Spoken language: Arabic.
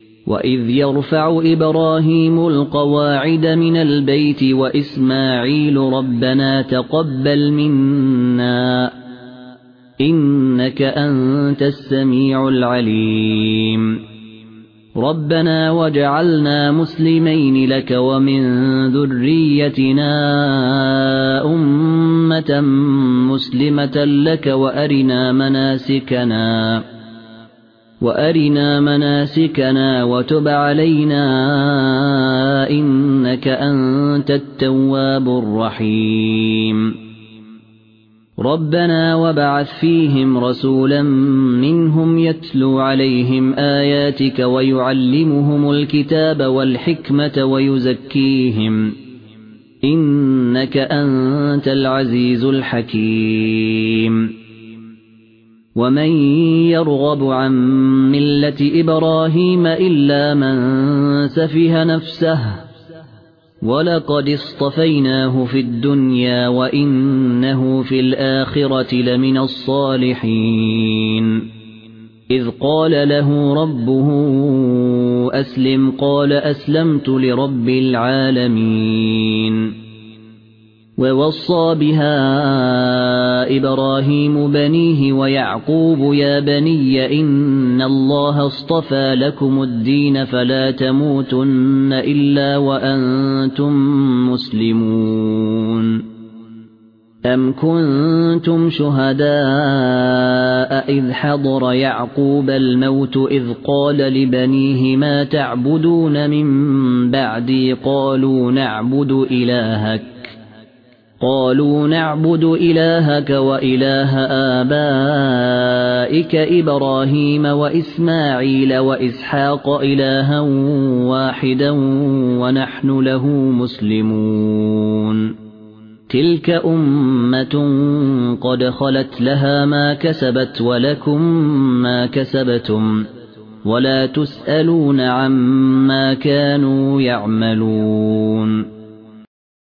وإذ يرفع إبراهيم القواعد من البيت وإسماعيل ربنا تقبل منا إنك أنت السميع العليم ربنا واجعلنا مسلمين لك ومن ذريتنا أمة مسلمة لك وأرنا مناسكنا وتب علينا إنك أنت التواب الرحيم ربنا وابعث فيهم رسولا منهم يتلو عليهم آياتك ويعلمهم الكتاب والحكمة ويزكيهم إنك أنت العزيز الحكيم ومن يرغب عن ملة إبراهيم إلا من سفه نفسه ولقد اصطفيناه في الدنيا وإنه في الآخرة لمن الصالحين إذ قال له ربه أسلم قال أسلمت لرب العالمين ووصى بها إبراهيم بنيه ويعقوب يا بني إن الله اصطفى لكم الدين فلا تموتن إلا وأنتم مسلمون أم كنتم شهداء إذ حضر يعقوب الموت إذ قال لبنيه ما تعبدون من بعدي قالوا نعبد إلهك وإله آبائك إبراهيم وإسماعيل وإسحاق إلها واحدا ونحن له مسلمون تلك أمة قد خلت لها ما كسبت ولكم ما كسبتم ولا تسألون عما كانوا يعملون